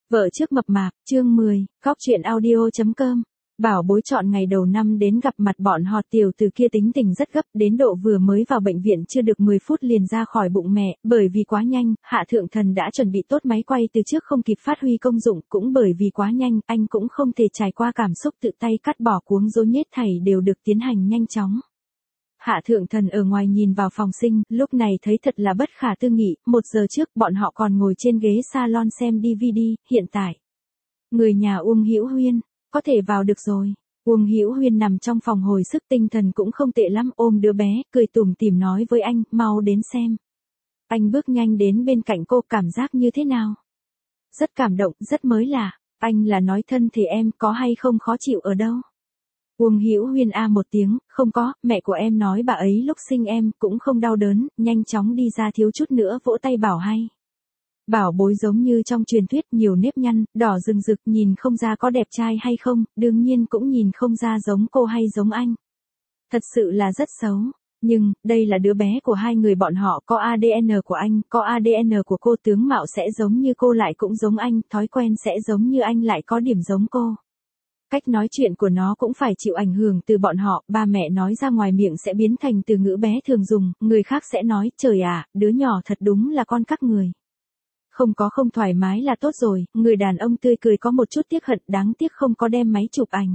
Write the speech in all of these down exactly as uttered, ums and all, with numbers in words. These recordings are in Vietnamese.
Vợ trước mập mạp, chương mười, góc chuyện audio chấm com. Bảo bối chọn ngày đầu năm đến gặp mặt bọn họ, tiểu từ kia tính tình rất gấp, đến độ vừa mới vào bệnh viện chưa được mười phút liền ra khỏi bụng mẹ, bởi vì quá nhanh, Hạ Thượng Thần đã chuẩn bị tốt máy quay từ trước không kịp phát huy công dụng, cũng bởi vì quá nhanh, anh cũng không thể trải qua cảm xúc tự tay cắt bỏ cuống rối nhét thảy đều được tiến hành nhanh chóng. Hạ Thượng Thần ở ngoài nhìn vào phòng sinh, lúc này thấy thật là bất khả tư nghị, một giờ trước bọn họ còn ngồi trên ghế salon xem đê vê đê, hiện tại. Người nhà Uông Hữu Huyên, có thể vào được rồi. Uông Hữu Huyên nằm trong phòng hồi sức, tinh thần cũng không tệ lắm, ôm đứa bé, cười tủm tỉm nói với anh, mau đến xem. Anh bước nhanh đến bên cạnh cô, cảm giác như thế nào? Rất cảm động, rất mới lạ. Anh là nói thân thể em có hay không khó chịu ở đâu? Uông Hữu Huyên a một tiếng, không có, mẹ của em nói bà ấy lúc sinh em cũng không đau đớn, nhanh chóng đi ra thiếu chút nữa vỗ tay bảo hay. Bảo bối giống như trong truyền thuyết, nhiều nếp nhăn, đỏ rừng rực, nhìn không ra có đẹp trai hay không, đương nhiên cũng nhìn không ra giống cô hay giống anh. Thật sự là rất xấu. Nhưng, đây là đứa bé của hai người bọn họ, có a đê en của anh, có a đê en của cô, tướng mạo sẽ giống như cô lại cũng giống anh, thói quen sẽ giống như anh lại có điểm giống cô. Cách nói chuyện của nó cũng phải chịu ảnh hưởng từ bọn họ, ba mẹ nói ra ngoài miệng sẽ biến thành từ ngữ bé thường dùng, người khác sẽ nói, trời à, đứa nhỏ thật đúng là con các người. Không có không thoải mái là tốt rồi, người đàn ông tươi cười có một chút tiếc hận, đáng tiếc không có đem máy chụp ảnh.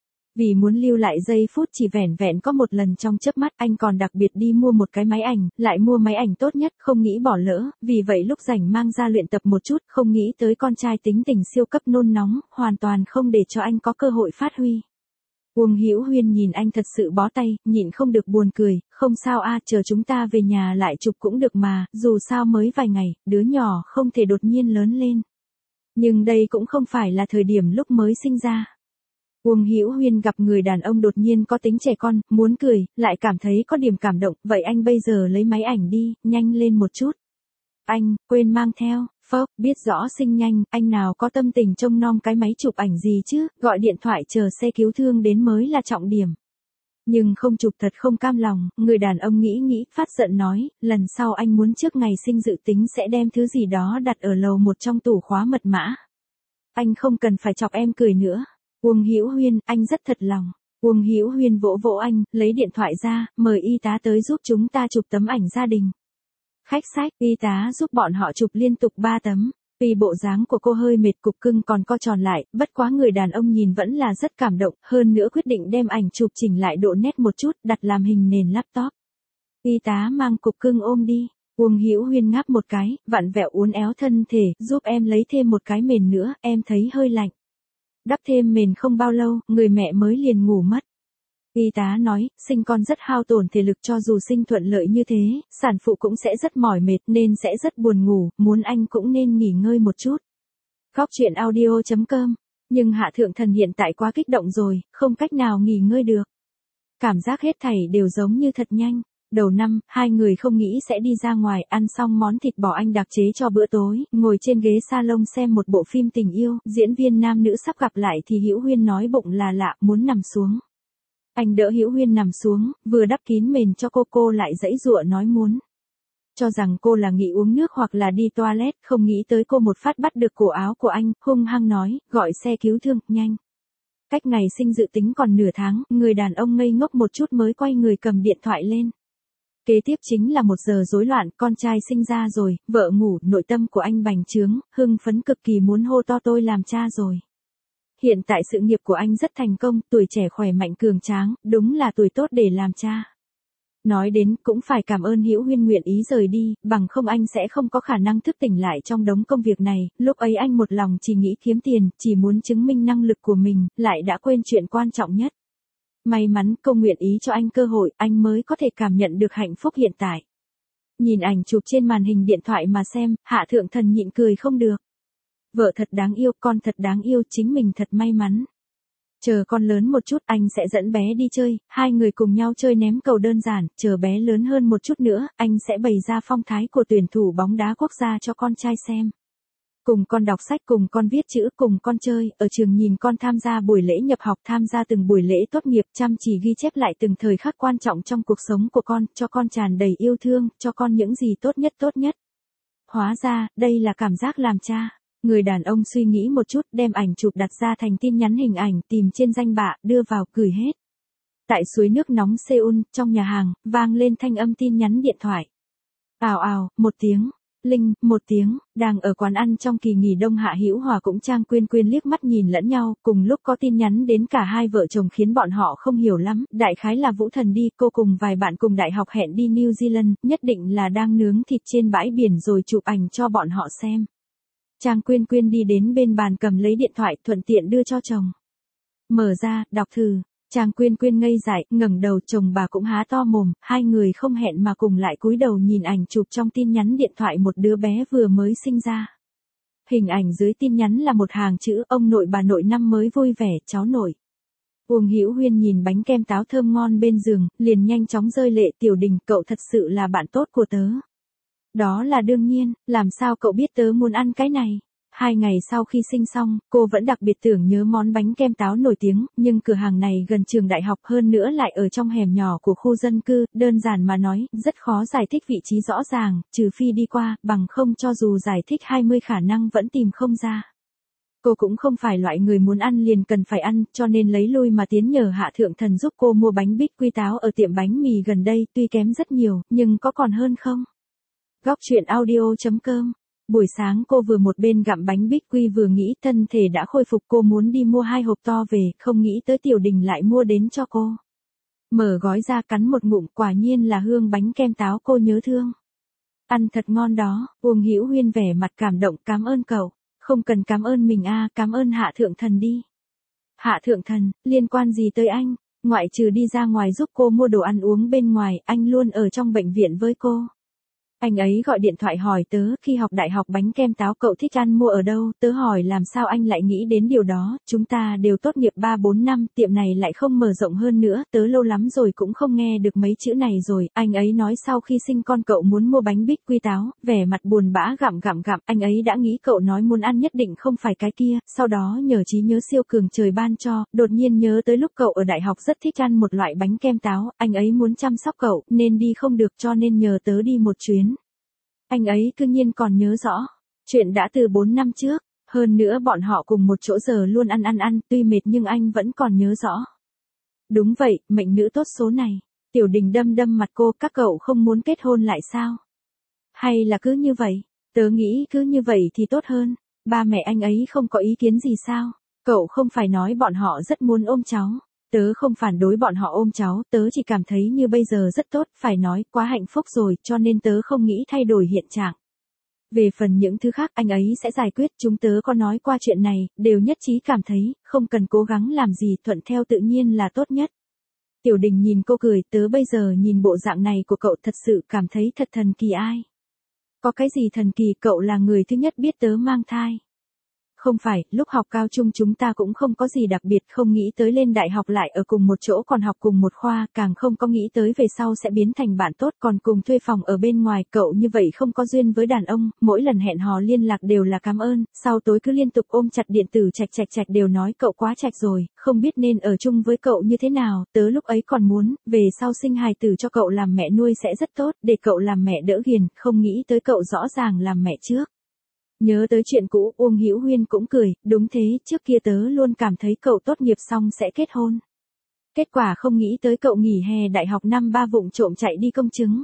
Vì muốn lưu lại giây phút chỉ vẻn vẹn có một lần trong chớp mắt, anh còn đặc biệt đi mua một cái máy ảnh, lại mua máy ảnh tốt nhất, không nghĩ bỏ lỡ, vì vậy lúc rảnh mang ra luyện tập một chút, không nghĩ tới con trai tính tình siêu cấp nôn nóng, hoàn toàn không để cho anh có cơ hội phát huy. Uông Hữu Huyên nhìn anh thật sự bó tay, nhịn không được buồn cười, không sao a, chờ chúng ta về nhà lại chụp cũng được mà, dù sao mới vài ngày, đứa nhỏ không thể đột nhiên lớn lên. Nhưng đây cũng không phải là thời điểm lúc mới sinh ra. Uông Hữu Huyên gặp người đàn ông đột nhiên có tính trẻ con, muốn cười, lại cảm thấy có điểm cảm động, vậy anh bây giờ lấy máy ảnh đi, nhanh lên một chút. Anh, quên mang theo, phốc, biết rõ sinh nhanh, anh nào có tâm tình trông nom cái máy chụp ảnh gì chứ, gọi điện thoại chờ xe cứu thương đến mới là trọng điểm. Nhưng không chụp thật không cam lòng, người đàn ông nghĩ nghĩ, phát giận nói, lần sau anh muốn trước ngày sinh dự tính sẽ đem thứ gì đó đặt ở lầu một trong tủ khóa mật mã. Anh không cần phải chọc em cười nữa. Uông Hữu Huyên, anh rất thật lòng. Uông Hữu Huyên vỗ vỗ anh, lấy điện thoại ra, mời y tá tới giúp chúng ta chụp tấm ảnh gia đình. Khách sách, y tá giúp bọn họ chụp liên tục ba tấm. Vì bộ dáng của cô hơi mệt, cục cưng còn co tròn lại, bất quá người đàn ông nhìn vẫn là rất cảm động, hơn nữa quyết định đem ảnh chụp chỉnh lại độ nét một chút, đặt làm hình nền laptop. Y tá mang cục cưng ôm đi. Uông Hữu Huyên ngáp một cái, vặn vẹo uốn éo thân thể, giúp em lấy thêm một cái mền nữa, em thấy hơi lạnh. Đắp thêm mền không bao lâu, người mẹ mới liền ngủ mất. Y tá nói, sinh con rất hao tổn thể lực, cho dù sinh thuận lợi như thế, sản phụ cũng sẽ rất mỏi mệt nên sẽ rất buồn ngủ, muốn anh cũng nên nghỉ ngơi một chút. Góc chuyện audio chấm com. Nhưng Hạ Thượng Thần hiện tại quá kích động rồi, không cách nào nghỉ ngơi được. Cảm giác hết thảy đều giống như thật nhanh. Đầu năm, hai người không nghĩ sẽ đi ra ngoài, ăn xong món thịt bò anh đặc chế cho bữa tối, ngồi trên ghế salon xem một bộ phim tình yêu, diễn viên nam nữ sắp gặp lại thì Hữu Huyên nói bụng là lạ, muốn nằm xuống. Anh đỡ Hữu Huyên nằm xuống, vừa đắp kín mền cho cô, cô lại giãy giụa nói muốn. Cho rằng cô là nghỉ uống nước hoặc là đi toilet, không nghĩ tới cô một phát bắt được cổ áo của anh, hung hăng nói, gọi xe cứu thương, nhanh. Cách ngày sinh dự tính còn nửa tháng, người đàn ông ngây ngốc một chút mới quay người cầm điện thoại lên. Kế tiếp chính là một giờ rối loạn, con trai sinh ra rồi, vợ ngủ, nội tâm của anh bành trướng, hưng phấn cực kỳ muốn hô to tôi làm cha rồi. Hiện tại sự nghiệp của anh rất thành công, tuổi trẻ khỏe mạnh cường tráng, đúng là tuổi tốt để làm cha. Nói đến, cũng phải cảm ơn Hữu Huyên nguyện ý rời đi, bằng không anh sẽ không có khả năng thức tỉnh lại trong đống công việc này, lúc ấy anh một lòng chỉ nghĩ kiếm tiền, chỉ muốn chứng minh năng lực của mình, lại đã quên chuyện quan trọng nhất. May mắn cô nguyện ý cho anh cơ hội, anh mới có thể cảm nhận được hạnh phúc hiện tại. Nhìn ảnh chụp trên màn hình điện thoại mà xem, Hạ Thượng Thần nhịn cười không được. Vợ thật đáng yêu, con thật đáng yêu, chính mình thật may mắn. Chờ con lớn một chút anh sẽ dẫn bé đi chơi, hai người cùng nhau chơi ném cầu đơn giản, chờ bé lớn hơn một chút nữa, anh sẽ bày ra phong thái của tuyển thủ bóng đá quốc gia cho con trai xem. Cùng con đọc sách, cùng con viết chữ, cùng con chơi, ở trường nhìn con tham gia buổi lễ nhập học, tham gia từng buổi lễ tốt nghiệp, chăm chỉ ghi chép lại từng thời khắc quan trọng trong cuộc sống của con, cho con tràn đầy yêu thương, cho con những gì tốt nhất tốt nhất. Hóa ra, đây là cảm giác làm cha. Người đàn ông suy nghĩ một chút, đem ảnh chụp đặt ra thành tin nhắn hình ảnh, tìm trên danh bạ, đưa vào, gửi hết. Tại suối nước nóng Seoul, trong nhà hàng, vang lên thanh âm tin nhắn điện thoại. Ào ào, một tiếng. Linh, một tiếng, đang ở quán ăn trong kỳ nghỉ đông Hạ Hữu Hòa cũng Trang Quyên Quyên liếc mắt nhìn lẫn nhau, cùng lúc có tin nhắn đến cả hai vợ chồng khiến bọn họ không hiểu lắm, đại khái là Vũ Thần đi, cô cùng vài bạn cùng đại học hẹn đi New Zealand, nhất định là đang nướng thịt trên bãi biển rồi chụp ảnh cho bọn họ xem. Trang Quyên Quyên đi đến bên bàn cầm lấy điện thoại, thuận tiện đưa cho chồng. Mở ra, đọc thử. Trang Quyên Quyên ngây dại, ngẩng đầu, chồng bà cũng há to mồm, hai người không hẹn mà cùng lại cúi đầu nhìn ảnh chụp trong tin nhắn điện thoại một đứa bé vừa mới sinh ra. Hình ảnh dưới tin nhắn là một hàng chữ, ông nội bà nội năm mới vui vẻ, cháu nội. Uông Hữu Huyên nhìn bánh kem táo thơm ngon bên giường, liền nhanh chóng rơi lệ. Tiểu Đình, cậu thật sự là bạn tốt của tớ. Đó là đương nhiên, làm sao cậu biết tớ muốn ăn cái này? Hai ngày sau khi sinh xong, cô vẫn đặc biệt tưởng nhớ món bánh kem táo nổi tiếng, nhưng cửa hàng này gần trường đại học, hơn nữa lại ở trong hẻm nhỏ của khu dân cư, đơn giản mà nói, rất khó giải thích vị trí rõ ràng, trừ phi đi qua, bằng không cho dù giải thích hai mươi khả năng vẫn tìm không ra. Cô cũng không phải loại người muốn ăn liền cần phải ăn, cho nên lấy lui mà tiến nhờ Hạ Thượng Thần giúp cô mua bánh bít quy táo ở tiệm bánh mì gần đây, tuy kém rất nhiều, nhưng có còn hơn không? Góc truyện audio chấm com. Buổi sáng cô vừa một bên gặm bánh bít quy vừa nghĩ thân thể đã khôi phục, cô muốn đi mua hai hộp to về, không nghĩ tới Tiểu Đình lại mua đến cho cô. Mở gói ra cắn một ngụm, quả nhiên là hương bánh kem táo cô nhớ thương. Ăn thật ngon đó. Uông Hữu Huyên vẻ mặt cảm động, cảm ơn cậu. Không cần cảm ơn mình a, cảm ơn Hạ Thượng Thần đi. Hạ Thượng Thần, liên quan gì tới anh? Ngoại trừ đi ra ngoài giúp cô mua đồ ăn uống bên ngoài, anh luôn ở trong bệnh viện với cô. Anh ấy gọi điện thoại hỏi tớ khi học đại học bánh kem táo cậu thích ăn mua ở đâu, tớ hỏi làm sao anh lại nghĩ đến điều đó, chúng ta đều tốt nghiệp ba bốn năm, tiệm này lại không mở rộng hơn nữa, tớ lâu lắm rồi cũng không nghe được mấy chữ này rồi, anh ấy nói sau khi sinh con cậu muốn mua bánh bít quy táo, vẻ mặt buồn bã gặm gặm gặm, anh ấy đã nghĩ cậu nói muốn ăn nhất định không phải cái kia, sau đó nhờ trí nhớ siêu cường trời ban cho, đột nhiên nhớ tới lúc cậu ở đại học rất thích ăn một loại bánh kem táo, anh ấy muốn chăm sóc cậu, nên đi không được cho nên nhờ tớ đi một chuyến. Anh ấy cư nhiên còn nhớ rõ. Chuyện đã từ bốn năm trước. Hơn nữa bọn họ cùng một chỗ giờ luôn ăn ăn ăn, tuy mệt nhưng anh vẫn còn nhớ rõ. Đúng vậy, mệnh nữ tốt số này. Tiểu Đình đâm đâm mặt cô, các cậu không muốn kết hôn lại sao? Hay là cứ như vậy? Tớ nghĩ cứ như vậy thì tốt hơn. Ba mẹ anh ấy không có ý kiến gì sao? Cậu không phải nói bọn họ rất muốn ôm cháu. Tớ không phản đối bọn họ ôm cháu, tớ chỉ cảm thấy như bây giờ rất tốt, phải nói, quá hạnh phúc rồi, cho nên tớ không nghĩ thay đổi hiện trạng. Về phần những thứ khác anh ấy sẽ giải quyết, chúng tớ có nói qua chuyện này, đều nhất trí cảm thấy, không cần cố gắng làm gì, thuận theo tự nhiên là tốt nhất. Tiểu Đình nhìn cô cười, tớ bây giờ nhìn bộ dạng này của cậu thật sự cảm thấy thật thần kỳ ai. Có cái gì thần kỳ, cậu là người thứ nhất biết tớ mang thai. Không phải, lúc học cao trung chúng ta cũng không có gì đặc biệt, không nghĩ tới lên đại học lại ở cùng một chỗ còn học cùng một khoa, càng không có nghĩ tới về sau sẽ biến thành bạn tốt còn cùng thuê phòng ở bên ngoài, cậu như vậy không có duyên với đàn ông, mỗi lần hẹn hò liên lạc đều là cảm ơn, sau tối cứ liên tục ôm chặt điện tử chạch chạch chạch đều nói cậu quá chạch rồi, không biết nên ở chung với cậu như thế nào, tớ lúc ấy còn muốn, về sau sinh hài tử cho cậu làm mẹ nuôi sẽ rất tốt, để cậu làm mẹ đỡ ghiền, không nghĩ tới cậu rõ ràng làm mẹ trước. Nhớ tới chuyện cũ, Uông Hữu Huyên cũng cười, đúng thế, trước kia tớ luôn cảm thấy cậu tốt nghiệp xong sẽ kết hôn. Kết quả không nghĩ tới cậu nghỉ hè đại học năm ba vụng trộm chạy đi công chứng.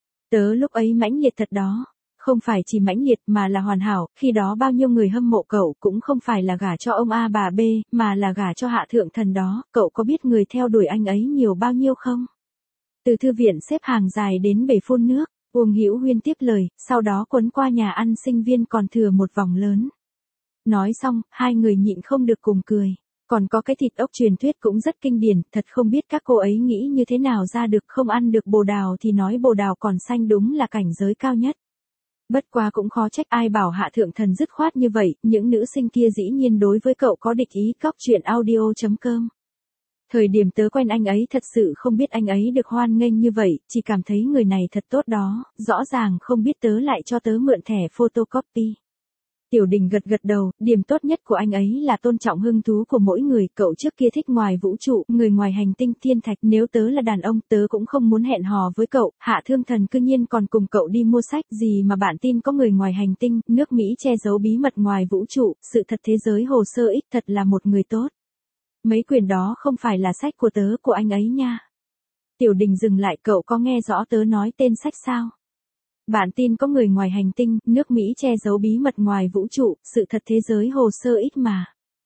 Tớ lúc ấy mãnh liệt thật đó, không phải chỉ mãnh liệt mà là hoàn hảo, khi đó bao nhiêu người hâm mộ cậu cũng không phải là gả cho ông A bà B, mà là gả cho Hạ Thượng Thần đó, cậu có biết người theo đuổi anh ấy nhiều bao nhiêu không? Từ thư viện xếp hàng dài đến bể phun nước. Uông Hữu Huyên tiếp lời, sau đó quấn qua nhà ăn sinh viên còn thừa một vòng lớn. Nói xong, hai người nhịn không được cùng cười. Còn có cái thịt ốc truyền thuyết cũng rất kinh điển, thật không biết các cô ấy nghĩ như thế nào ra được, không ăn được bồ đào thì nói bồ đào còn xanh, đúng là cảnh giới cao nhất. Bất quá cũng khó trách ai bảo Hạ Thượng Thần dứt khoát như vậy, những nữ sinh kia dĩ nhiên đối với cậu có địch ý. Góc truyện audio chấm com. Thời điểm tớ quen anh ấy thật sự không biết anh ấy được hoan nghênh như vậy, chỉ cảm thấy người này thật tốt đó, rõ ràng không biết tớ lại cho tớ mượn thẻ photocopy. Tiểu Đình gật gật đầu, điểm tốt nhất của anh ấy là tôn trọng hứng thú của mỗi người, cậu trước kia thích ngoài vũ trụ, người ngoài hành tinh thiên thạch, nếu tớ là đàn ông, tớ cũng không muốn hẹn hò với cậu, Hạ Thương Thần cư nhiên còn cùng cậu đi mua sách, gì mà bạn tin có người ngoài hành tinh, nước Mỹ che giấu bí mật ngoài vũ trụ, sự thật thế giới hồ sơ ích thật là một người tốt. Mấy quyển đó không phải là sách của tớ, của anh ấy nha. Tiểu Đình dừng lại, cậu có nghe rõ tớ nói tên sách sao? Bạn tin có người ngoài hành tinh, nước Mỹ che giấu bí mật ngoài vũ trụ, sự thật thế giới hồ sơ ít mà.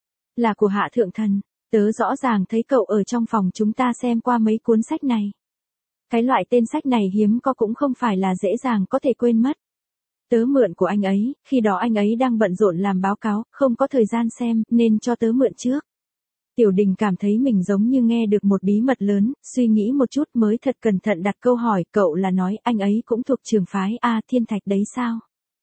Là của Hạ Thượng Thần, tớ rõ ràng thấy cậu ở trong phòng chúng ta xem qua mấy cuốn sách này. Cái loại tên sách này hiếm có cũng không phải là dễ dàng có thể quên mất. Tớ mượn của anh ấy, khi đó anh ấy đang bận rộn làm báo cáo, không có thời gian xem, nên cho tớ mượn trước. Tiểu Đình cảm thấy mình giống như nghe được một bí mật lớn, suy nghĩ một chút mới thật cẩn thận đặt câu hỏi, cậu là nói anh ấy cũng thuộc trường phái A Thiên Thạch đấy sao?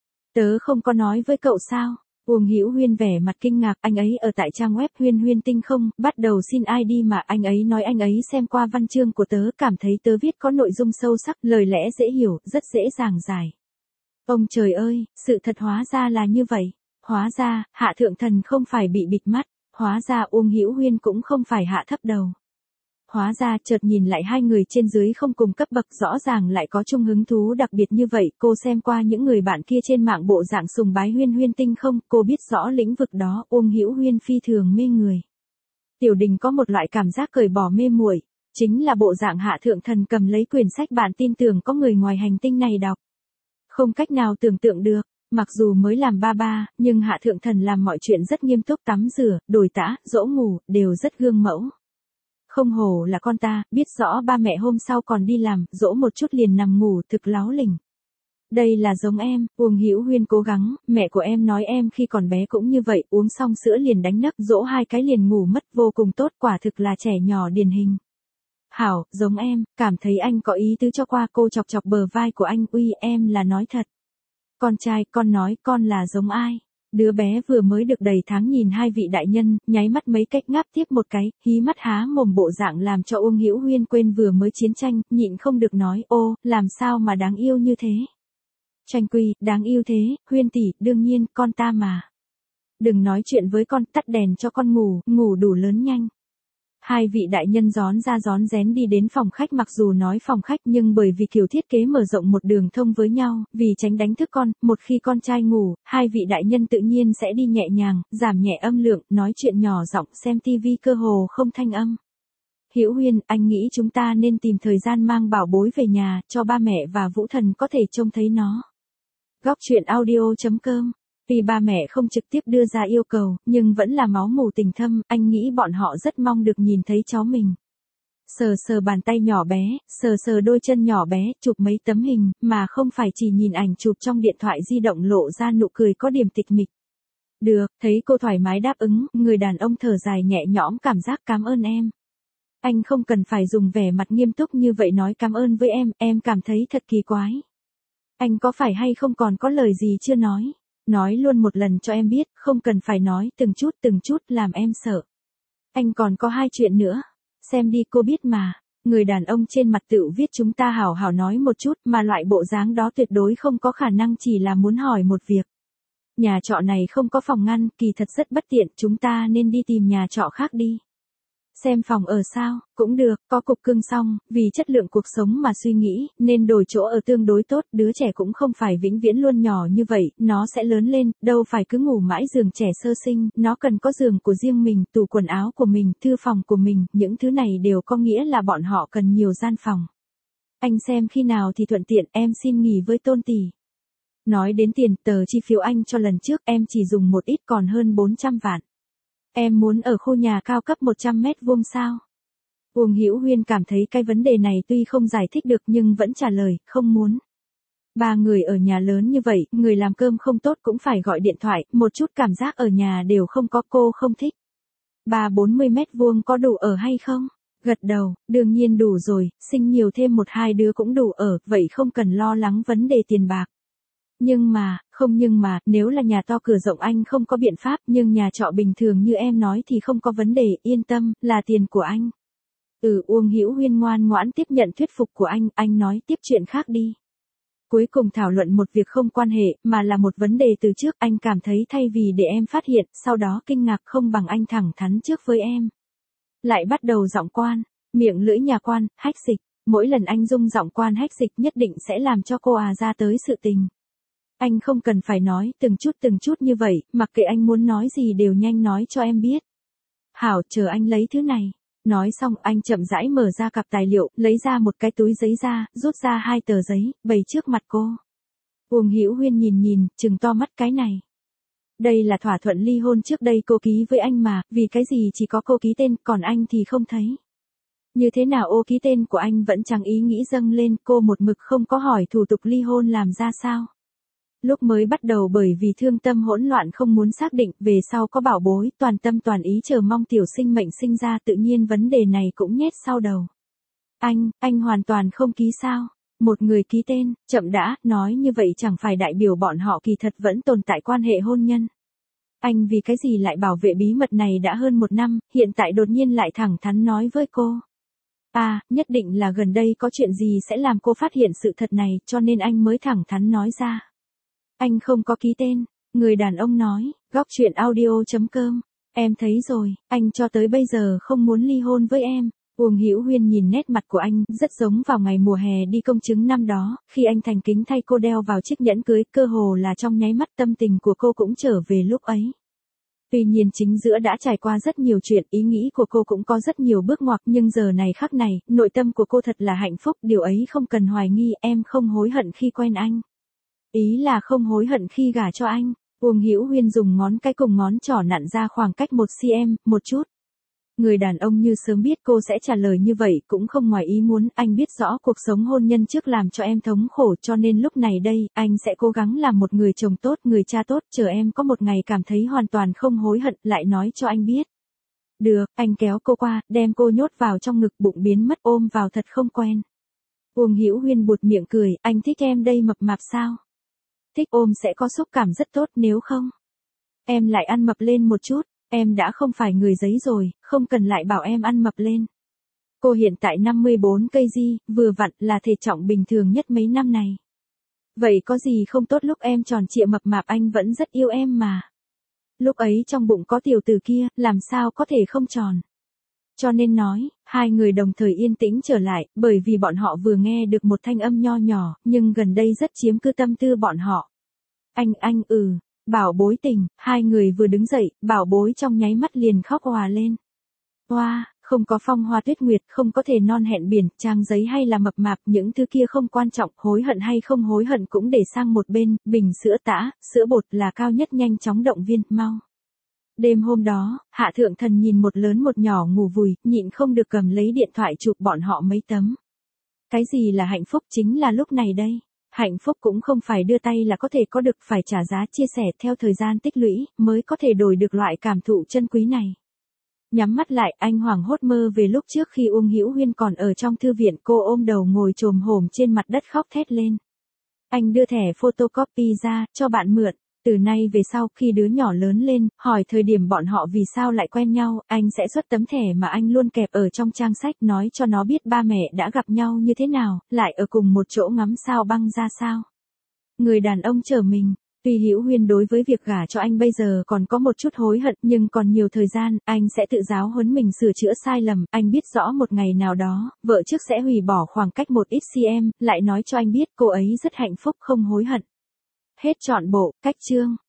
Tớ không có nói với cậu sao? Uông Hữu Huyên vẻ mặt kinh ngạc, anh ấy ở tại trang web Huyên Huyên Tinh không, bắt đầu xin i đê mà anh ấy nói anh ấy xem qua văn chương của tớ, cảm thấy tớ viết có nội dung sâu sắc, lời lẽ dễ hiểu, rất dễ dàng giải. Ông trời ơi, sự thật hóa ra là như vậy. Hóa ra, Hạ Thượng Thần không phải bị bịt mắt. Hóa ra Uông Hữu Huyên cũng không phải hạ thấp đầu. Hóa ra chợt nhìn lại hai người trên dưới không cùng cấp bậc, rõ ràng lại có chung hứng thú đặc biệt như vậy, cô xem qua những người bạn kia trên mạng bộ dạng sùng bái Huyên Huyên Tinh không, cô biết rõ lĩnh vực đó, Uông Hữu Huyên phi thường mê người. Tiểu Đình có một loại cảm giác cởi bỏ mê muội, chính là bộ dạng Hạ Thượng Thần cầm lấy quyển sách bạn tin tưởng có người ngoài hành tinh này đọc. Không cách nào tưởng tượng được. Mặc dù mới làm ba ba, nhưng Hạ Thượng Thần làm mọi chuyện rất nghiêm túc, tắm rửa, đổi tã, dỗ ngủ, đều rất gương mẫu. Không hổ là con ta, biết rõ ba mẹ hôm sau còn đi làm, dỗ một chút liền nằm ngủ, thực láo lỉnh. Đây là giống em, Uông Hữu Huyên cố gắng, mẹ của em nói em khi còn bé cũng như vậy, uống xong sữa liền đánh nấc, dỗ hai cái liền ngủ mất, vô cùng tốt, quả thực là trẻ nhỏ điển hình. Hảo, giống em, cảm thấy anh có ý tứ cho qua, cô chọc chọc bờ vai của anh, uy em là nói thật. Con trai, con nói con là giống ai? Đứa bé vừa mới được đầy tháng nhìn hai vị đại nhân, nháy mắt mấy cách ngáp tiếp một cái, hí mắt há mồm bộ dạng làm cho Uông Hữu Huyên quên vừa mới chiến tranh, nhịn không được nói, ô, làm sao mà đáng yêu như thế? Tranh Quy, đáng yêu thế, Huyên tỷ, đương nhiên, con ta mà. Đừng nói chuyện với con, tắt đèn cho con ngủ, ngủ đủ lớn nhanh. Hai vị đại nhân rón ra rón rén đi đến phòng khách, mặc dù nói phòng khách nhưng bởi vì kiểu thiết kế mở rộng một đường thông với nhau, vì tránh đánh thức con, một khi con trai ngủ, hai vị đại nhân tự nhiên sẽ đi nhẹ nhàng, giảm nhẹ âm lượng, nói chuyện nhỏ giọng, xem tivi cơ hồ không thanh âm. Hữu Huyên, anh nghĩ chúng ta nên tìm thời gian mang bảo bối về nhà, cho ba mẹ và Vũ Thần có thể trông thấy nó. Góc truyện audio chấm com. Vì ba mẹ không trực tiếp đưa ra yêu cầu, nhưng vẫn là máu mủ tình thâm, anh nghĩ bọn họ rất mong được nhìn thấy cháu mình. Sờ sờ bàn tay nhỏ bé, sờ sờ đôi chân nhỏ bé, chụp mấy tấm hình, mà không phải chỉ nhìn ảnh chụp trong điện thoại di động lộ ra nụ cười có điểm tịch mịch. Được, thấy cô thoải mái đáp ứng, người đàn ông thở dài nhẹ nhõm, cảm giác cảm ơn em. Anh không cần phải dùng vẻ mặt nghiêm túc như vậy nói cảm ơn với em, em cảm thấy thật kỳ quái. Anh có phải hay không còn có lời gì chưa nói? Nói luôn một lần cho em biết, không cần phải nói từng chút từng chút làm em sợ. Anh còn có hai chuyện nữa. Xem đi, cô biết mà. Người đàn ông trên mặt tự viết chúng ta hảo hảo nói một chút, mà loại bộ dáng đó tuyệt đối không có khả năng, chỉ là muốn hỏi một việc. Nhà trọ này không có phòng ngăn, kỳ thật rất bất tiện, chúng ta nên đi tìm nhà trọ khác đi. Xem phòng ở sao, cũng được, có cục cưng xong, vì chất lượng cuộc sống mà suy nghĩ, nên đổi chỗ ở tương đối tốt, đứa trẻ cũng không phải vĩnh viễn luôn nhỏ như vậy, nó sẽ lớn lên, đâu phải cứ ngủ mãi giường trẻ sơ sinh, nó cần có giường của riêng mình, tủ quần áo của mình, thư phòng của mình, những thứ này đều có nghĩa là bọn họ cần nhiều gian phòng. Anh xem khi nào thì thuận tiện, em xin nghỉ với Tôn tỷ. Nói đến tiền, tờ chi phiếu anh cho lần trước em chỉ dùng một ít còn hơn bốn trăm vạn. Em muốn ở khu nhà cao cấp một trăm mét vuông sao? Uông Hữu Huyên cảm thấy cái vấn đề này tuy không giải thích được nhưng vẫn trả lời, không muốn. Ba người ở nhà lớn như vậy, người làm cơm không tốt cũng phải gọi điện thoại, một chút cảm giác ở nhà đều không có, cô không thích. Ba bốn mươi mét vuông có đủ ở hay không? Gật đầu, đương nhiên đủ rồi, sinh nhiều thêm một hai đứa cũng đủ ở, vậy không cần lo lắng vấn đề tiền bạc. Nhưng mà, không nhưng mà, nếu là nhà to cửa rộng anh không có biện pháp, nhưng nhà trọ bình thường như em nói thì không có vấn đề, yên tâm, là tiền của anh. Ừ, Uông Hữu Huyên ngoan ngoãn tiếp nhận thuyết phục của anh, anh nói tiếp chuyện khác đi. Cuối cùng thảo luận một việc không quan hệ, mà là một vấn đề từ trước, anh cảm thấy thay vì để em phát hiện, sau đó kinh ngạc không bằng anh thẳng thắn trước với em. Lại bắt đầu giọng quan, miệng lưỡi nhà quan, hách dịch. Mỗi lần anh dung giọng quan hách dịch nhất định sẽ làm cho cô à ra tới sự tình. Anh không cần phải nói từng chút từng chút như vậy, mặc kệ anh muốn nói gì đều nhanh nói cho em biết. Hảo, chờ anh lấy thứ này. Nói xong anh chậm rãi mở ra cặp tài liệu, lấy ra một cái túi giấy ra, rút ra hai tờ giấy, bày trước mặt cô. Uông Hữu Huyên nhìn nhìn, trừng to mắt cái này. Đây là thỏa thuận ly hôn trước đây cô ký với anh mà, vì cái gì chỉ có cô ký tên, còn anh thì không thấy. Như thế nào ô ký tên của anh vẫn chẳng ý nghĩ dâng lên, cô một mực không có hỏi thủ tục ly hôn làm ra sao. Lúc mới bắt đầu bởi vì thương tâm hỗn loạn không muốn xác định, về sau có bảo bối, toàn tâm toàn ý chờ mong tiểu sinh mệnh sinh ra, tự nhiên vấn đề này cũng nhét sau đầu. Anh, anh hoàn toàn không ký sao? Một người ký tên, chậm đã, nói như vậy chẳng phải đại biểu bọn họ kỳ thật vẫn tồn tại quan hệ hôn nhân. Anh vì cái gì lại bảo vệ bí mật này đã hơn một năm, hiện tại đột nhiên lại thẳng thắn nói với cô. À, nhất định là gần đây có chuyện gì sẽ làm cô phát hiện sự thật này, cho nên anh mới thẳng thắn nói ra. Anh không có ký tên, người đàn ông nói, góc chuyện audio chấm com. Em thấy rồi, anh cho tới bây giờ không muốn ly hôn với em. Uông Hữu Huyên nhìn nét mặt của anh, rất giống vào ngày mùa hè đi công chứng năm đó, khi anh thành kính thay cô đeo vào chiếc nhẫn cưới, cơ hồ là trong nháy mắt tâm tình của cô cũng trở về lúc ấy. Tuy nhiên chính giữa đã trải qua rất nhiều chuyện, ý nghĩ của cô cũng có rất nhiều bước ngoặt, nhưng giờ này khắc này, nội tâm của cô thật là hạnh phúc, điều ấy không cần hoài nghi, em không hối hận khi quen anh. Ý là không hối hận khi gả cho anh. Uông Hữu Huyên dùng ngón cái cùng ngón trỏ nặn ra khoảng cách một xăng-ti-mét, một chút. Người đàn ông như sớm biết cô sẽ trả lời như vậy, cũng không ngoài ý muốn, anh biết rõ cuộc sống hôn nhân trước làm cho em thống khổ, cho nên lúc này đây, anh sẽ cố gắng làm một người chồng tốt, người cha tốt, chờ em có một ngày cảm thấy hoàn toàn không hối hận, lại nói cho anh biết. Được, anh kéo cô qua, đem cô nhốt vào trong ngực, bụng biến mất, ôm vào thật không quen. Uông Hữu Huyên buột miệng cười, anh thích em đây mập mạp sao? Thích ôm sẽ có xúc cảm rất tốt, nếu không, em lại ăn mập lên một chút. Em đã không phải người giấy rồi, không cần lại bảo em ăn mập lên. Cô hiện tại năm mươi bốn cây gi, vừa vặn là thể trọng bình thường nhất mấy năm này. Vậy có gì không tốt, lúc em tròn trịa mập mạp anh vẫn rất yêu em mà. Lúc ấy trong bụng có tiểu tử kia, làm sao có thể không tròn. Cho nên nói, hai người đồng thời yên tĩnh trở lại, bởi vì bọn họ vừa nghe được một thanh âm nho nhỏ, nhưng gần đây rất chiếm cứ tâm tư bọn họ. Anh, anh, ừ. Bảo bối tình, hai người vừa đứng dậy, bảo bối trong nháy mắt liền khóc òa lên. Hoa, không có phong hoa tuyết nguyệt, không có thể non hẹn biển, trang giấy hay là mập mạp, những thứ kia không quan trọng, hối hận hay không hối hận cũng để sang một bên, bình sữa tã, sữa bột là cao nhất, nhanh chóng động viên, mau. Đêm hôm đó, Hạ Thượng Thần nhìn một lớn một nhỏ ngủ vùi, nhịn không được cầm lấy điện thoại chụp bọn họ mấy tấm. Cái gì là hạnh phúc, chính là lúc này đây. Hạnh phúc cũng không phải đưa tay là có thể có được, phải trả giá chia sẻ theo thời gian tích lũy, mới có thể đổi được loại cảm thụ chân quý này. Nhắm mắt lại, anh hoảng hốt mơ về lúc trước khi Uông Hữu Huyên còn ở trong thư viện, cô ôm đầu ngồi chồm hổm trên mặt đất khóc thét lên. Anh đưa thẻ photocopy ra, cho bạn mượn. Từ nay về sau, khi đứa nhỏ lớn lên, hỏi thời điểm bọn họ vì sao lại quen nhau, anh sẽ xuất tấm thẻ mà anh luôn kẹp ở trong trang sách, nói cho nó biết ba mẹ đã gặp nhau như thế nào, lại ở cùng một chỗ ngắm sao băng ra sao. Người đàn ông trở mình, tuy Hữu Huyên đối với việc gả cho anh bây giờ còn có một chút hối hận, nhưng còn nhiều thời gian, anh sẽ tự giáo huấn mình sửa chữa sai lầm, anh biết rõ một ngày nào đó, vợ trước sẽ hủy bỏ khoảng cách một ít cm, lại nói cho anh biết cô ấy rất hạnh phúc không hối hận. Hết trọn bộ, cách chương.